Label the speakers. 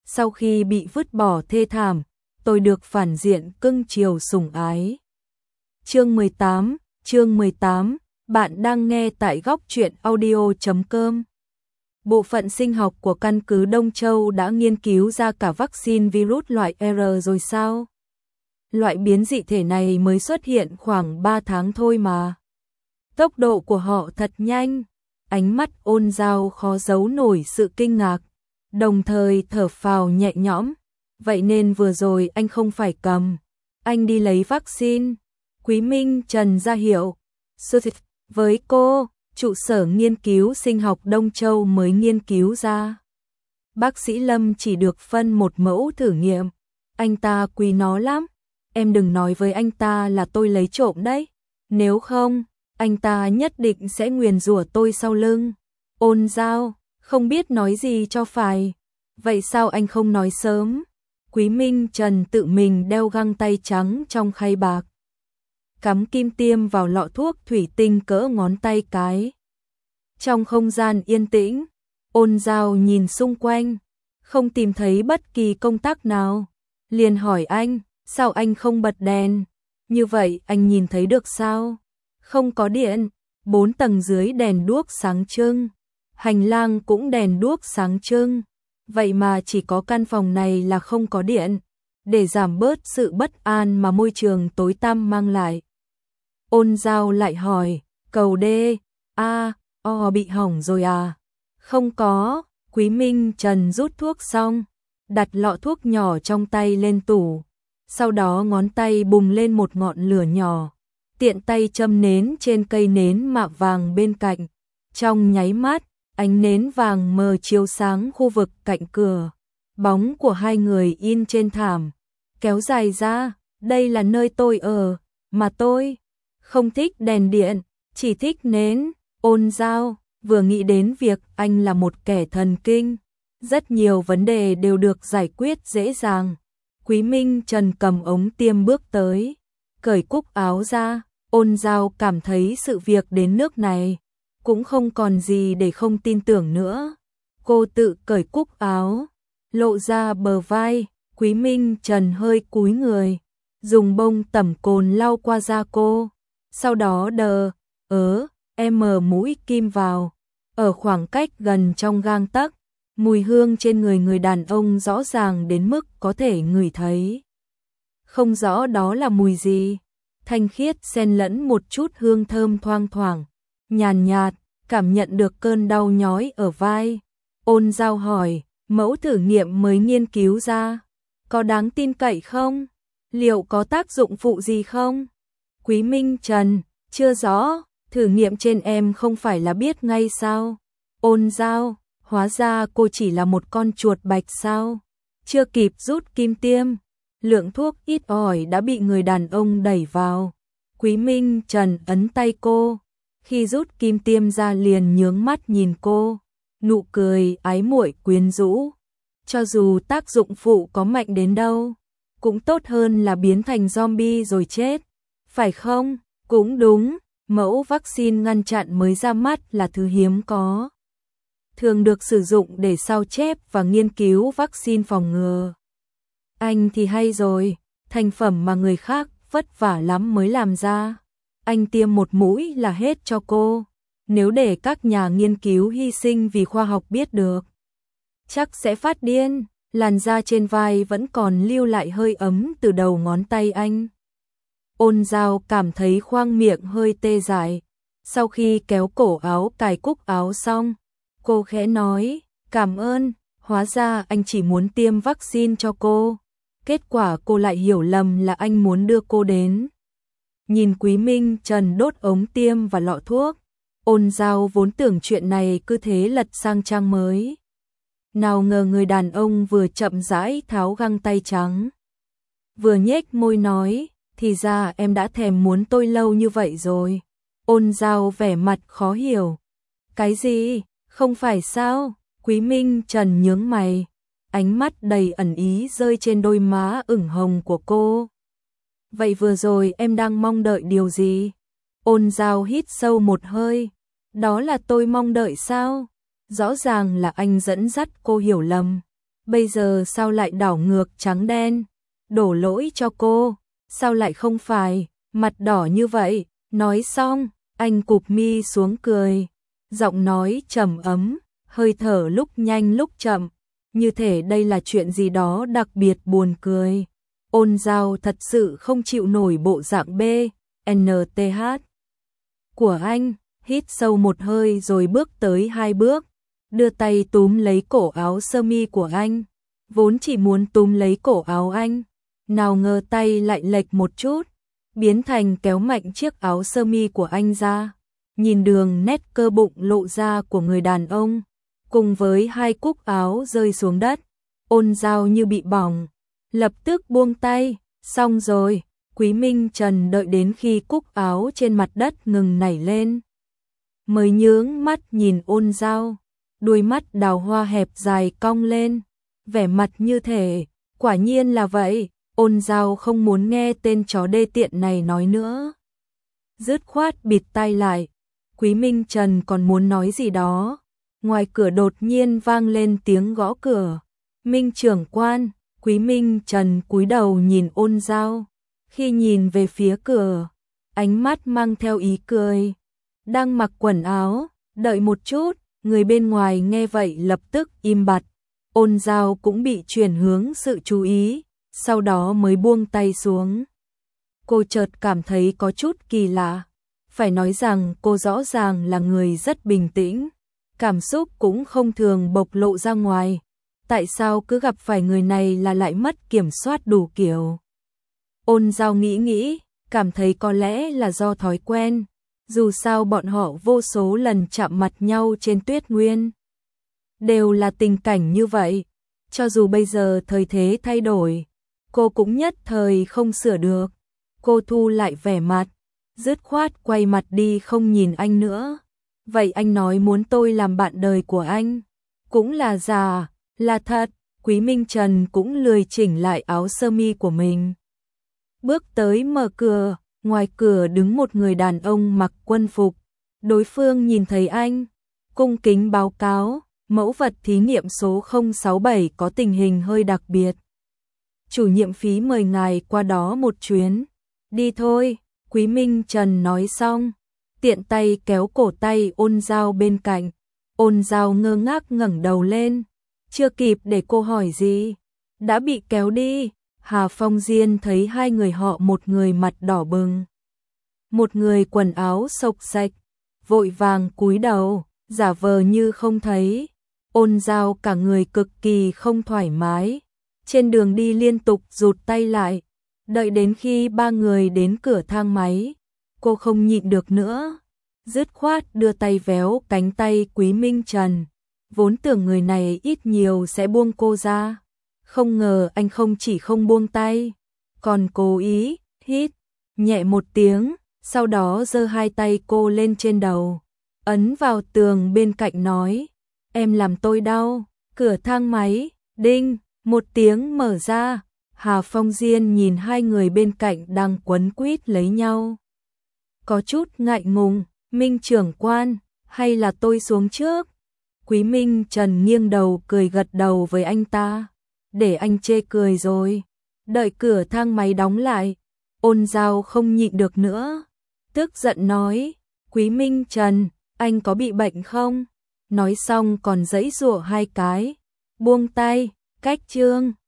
Speaker 1: sau khi bị vứt bỏ thê thảm, tôi được phản diện cưng chiều sủng ái. Chương 18, bạn đang nghe tại góc truyện audio.com. Bộ phận sinh học của căn cứ Đông Châu đã nghiên cứu ra cả vaccine virus loại R rồi sao? Loại biến dị thể này mới xuất hiện khoảng 3 tháng thôi mà. Tốc độ của họ thật nhanh. Ánh mắt Ôn Giao khó giấu nổi sự kinh ngạc, đồng thời thở phào nhẹ nhõm. Vậy nên vừa rồi anh không phải cầm, anh đi lấy vaccine. Quý Minh Trần ra hiệu. Với cô, trụ sở nghiên cứu sinh học Đông Châu mới nghiên cứu ra. Bác sĩ Lâm chỉ được phân một mẫu thử nghiệm. Anh ta quý nó lắm. Em đừng nói với anh ta là tôi lấy trộm đấy. Nếu không, anh ta nhất định sẽ nguyền rủa tôi sau lưng. Ôn Giao, không biết nói gì cho phải. Vậy sao anh không nói sớm? Quý Minh Trần tự mình đeo găng tay trắng trong khay bạc, cắm kim tiêm vào lọ thuốc thủy tinh cỡ ngón tay cái. Trong không gian yên tĩnh, Ôn Giao nhìn xung quanh, không tìm thấy bất kỳ công tắc nào. Liền hỏi anh, sao anh không bật đèn? Như vậy anh nhìn thấy được sao? Không có điện, 4 tầng dưới đèn đuốc sáng trưng, hành lang cũng đèn đuốc sáng trưng. Vậy mà chỉ có căn phòng này là không có điện, để giảm bớt sự bất an mà môi trường tối tăm mang lại. Ôn Giao lại hỏi, cầu D, bị hỏng rồi à? Không có. Quý Minh Trần rút thuốc xong, đặt lọ thuốc nhỏ trong tay lên tủ, sau đó ngón tay bùng lên một ngọn lửa nhỏ, tiện tay châm nến trên cây nến mạ vàng bên cạnh. Trong nháy mắt, ánh nến vàng mờ chiếu sáng khu vực cạnh cửa. Bóng của hai người in trên thảm, kéo dài ra. Đây là nơi tôi ở, mà tôi không thích đèn điện, chỉ thích nến. Ôn Giao vừa nghĩ đến việc anh là một kẻ thần kinh, rất nhiều vấn đề đều được giải quyết dễ dàng. Quý Minh Trần cầm ống tiêm bước tới, cởi cúc áo ra. Ôn Giao cảm thấy sự việc đến nước này cũng không còn gì để không tin tưởng nữa. Cô tự cởi cúc áo, lộ ra bờ vai. Quý Minh Trần hơi cúi người, dùng bông tẩm cồn lau qua da cô, sau đó mở mũi kim vào. Ở khoảng cách gần trong gang tấc, mùi hương trên người người đàn ông rõ ràng đến mức có thể ngửi thấy. Không rõ đó là mùi gì, thanh khiết xen lẫn một chút hương thơm thoang thoảng, nhàn nhạt, cảm nhận được cơn đau nhói ở vai. Ôn Giao hỏi, mẫu thử nghiệm mới nghiên cứu ra, có đáng tin cậy không? Liệu có tác dụng phụ gì không? Quý Minh Trần, chưa rõ, thử nghiệm trên em không phải là biết ngay sao? Ôn Giao, hóa ra cô chỉ là một con chuột bạch sao? Chưa kịp rút kim tiêm, lượng thuốc ít ỏi đã bị người đàn ông đẩy vào. Quý Minh Trần ấn tay cô, khi rút kim tiêm ra liền nhướng mắt nhìn cô, nụ cười ái muội quyến rũ. Cho dù tác dụng phụ có mạnh đến đâu, cũng tốt hơn là biến thành zombie rồi chết, phải không? Cũng đúng, mẫu vaccine ngăn chặn mới ra mắt là thứ hiếm có, thường được sử dụng để sao chép và nghiên cứu vaccine phòng ngừa. Anh thì hay rồi, thành phẩm mà người khác vất vả lắm mới làm ra, anh tiêm một mũi là hết cho cô. Nếu để các nhà nghiên cứu hy sinh vì khoa học biết được, chắc sẽ phát điên. Làn da trên vai vẫn còn lưu lại hơi ấm từ đầu ngón tay anh. Ôn Giao cảm thấy khoang miệng hơi tê dại. Sau khi kéo cổ áo cài cúc áo xong, cô khẽ nói, cảm ơn. Hóa ra anh chỉ muốn tiêm vaccine cho cô. Kết quả cô lại hiểu lầm là anh muốn đưa cô đến. Nhìn Quý Minh Trần đốt ống tiêm và lọ thuốc, Ôn Giao vốn tưởng chuyện này cứ thế lật sang trang mới. Nào ngờ người đàn ông vừa chậm rãi tháo găng tay trắng, vừa nhếch môi nói, thì ra em đã thèm muốn tôi lâu như vậy rồi. Ôn Giao vẻ mặt khó hiểu. Cái gì? Không phải sao? Quý Minh Trần nhướng mày, ánh mắt đầy ẩn ý rơi trên đôi má ửng hồng của cô. Vậy vừa rồi em đang mong đợi điều gì? Ôn Giao hít sâu một hơi. Đó là tôi mong đợi sao? Rõ ràng là anh dẫn dắt cô hiểu lầm. bây giờ sao lại đảo ngược trắng đen, đổ lỗi cho cô, sao lại không phải, mặt đỏ như vậy, nói xong, anh cụp mi xuống cười, giọng nói trầm ấm, hơi thở lúc nhanh lúc chậm, như thể đây là chuyện gì đó đặc biệt buồn cười. Ôn Giao thật sự không chịu nổi bộ dạng BNTH của anh, hít sâu một hơi rồi bước tới 2 bước, đưa tay túm lấy cổ áo sơ mi của anh, vốn chỉ muốn túm lấy cổ áo anh, nào ngờ tay lại lệch một chút, biến thành kéo mạnh chiếc áo sơ mi của anh ra, nhìn đường nét cơ bụng lộ ra của người đàn ông, cùng với 2 cúc áo rơi xuống đất, Ôn Giao như bị bỏng, lập tức buông tay, xong rồi, Quý Minh Trần đợi đến khi cúc áo trên mặt đất ngừng nảy lên, mới nhướng mắt nhìn Ôn Giao, đuôi mắt đào hoa hẹp dài cong lên, vẻ mặt như thể, quả nhiên là vậy, Ôn Giao không muốn nghe tên chó đê tiện này nói nữa. Dứt khoát bịt tai lại, Quý Minh Trần còn muốn nói gì đó, ngoài cửa đột nhiên vang lên tiếng gõ cửa, Minh trưởng quan, Quý Minh Trần cúi đầu nhìn Ôn Giao, khi nhìn về phía cửa, ánh mắt mang theo ý cười, đang mặc quần áo, đợi một chút, người bên ngoài nghe vậy lập tức im bặt, Ôn Giao cũng bị chuyển hướng sự chú ý, sau đó mới buông tay xuống. Cô chợt cảm thấy có chút kỳ lạ, phải nói rằng cô rõ ràng là người rất bình tĩnh, cảm xúc cũng không thường bộc lộ ra ngoài, tại sao cứ gặp phải người này là lại mất kiểm soát đủ kiểu. Ôn Giao nghĩ, cảm thấy có lẽ là do thói quen, dù sao bọn họ vô số lần chạm mặt nhau trên Tuyết Nguyên. Đều là tình cảnh như vậy, cho dù bây giờ thời thế thay đổi, cô cũng nhất thời không sửa được. Cô thu lại vẻ mặt, dứt khoát quay mặt đi không nhìn anh nữa. Vậy anh nói muốn tôi làm bạn đời của anh, cũng là giả, là thật. Quý Minh Trần cũng lười chỉnh lại áo sơ mi của mình. Bước tới mở cửa, ngoài cửa đứng một người đàn ông mặc quân phục. Đối phương nhìn thấy anh, cung kính báo cáo, mẫu vật thí nghiệm số 067 có tình hình hơi đặc biệt. Chủ nhiệm phí mời ngài qua đó một chuyến. Đi thôi, Quý Minh Trần nói xong, tiện tay kéo cổ tay Ôn Giao bên cạnh. Ôn Giao ngơ ngác ngẩng đầu lên, chưa kịp để cô hỏi gì, đã bị kéo đi. Hà Phong Diên thấy hai người họ, một người mặt đỏ bừng, một người quần áo xộc xạch, vội vàng cúi đầu, giả vờ như không thấy. Ôn Giao cả người cực kỳ không thoải mái, trên đường đi liên tục rụt tay lại, đợi đến khi ba người đến cửa thang máy, cô không nhịn được nữa, dứt khoát đưa tay véo cánh tay Quý Minh Trần, vốn tưởng người này ít nhiều sẽ buông cô ra, không ngờ anh không chỉ không buông tay, còn cố ý hít nhẹ một tiếng, sau đó giơ hai tay cô lên trên đầu, ấn vào tường bên cạnh nói, em làm tôi đau. Cửa thang máy, đinh, một tiếng mở ra. Hà Phong Diên nhìn hai người bên cạnh đang quấn quýt lấy nhau, có chút ngại ngùng. Minh trưởng quan, hay là tôi xuống trước? Quý Minh Trần nghiêng đầu cười gật đầu với anh ta, để anh chê cười rồi. Đợi cửa thang máy đóng lại, Ôn Giao không nhịn được nữa, tức giận nói, Quý Minh Trần, anh có bị bệnh không? Nói xong còn giãy giụa hai cái, buông tay, cách chương.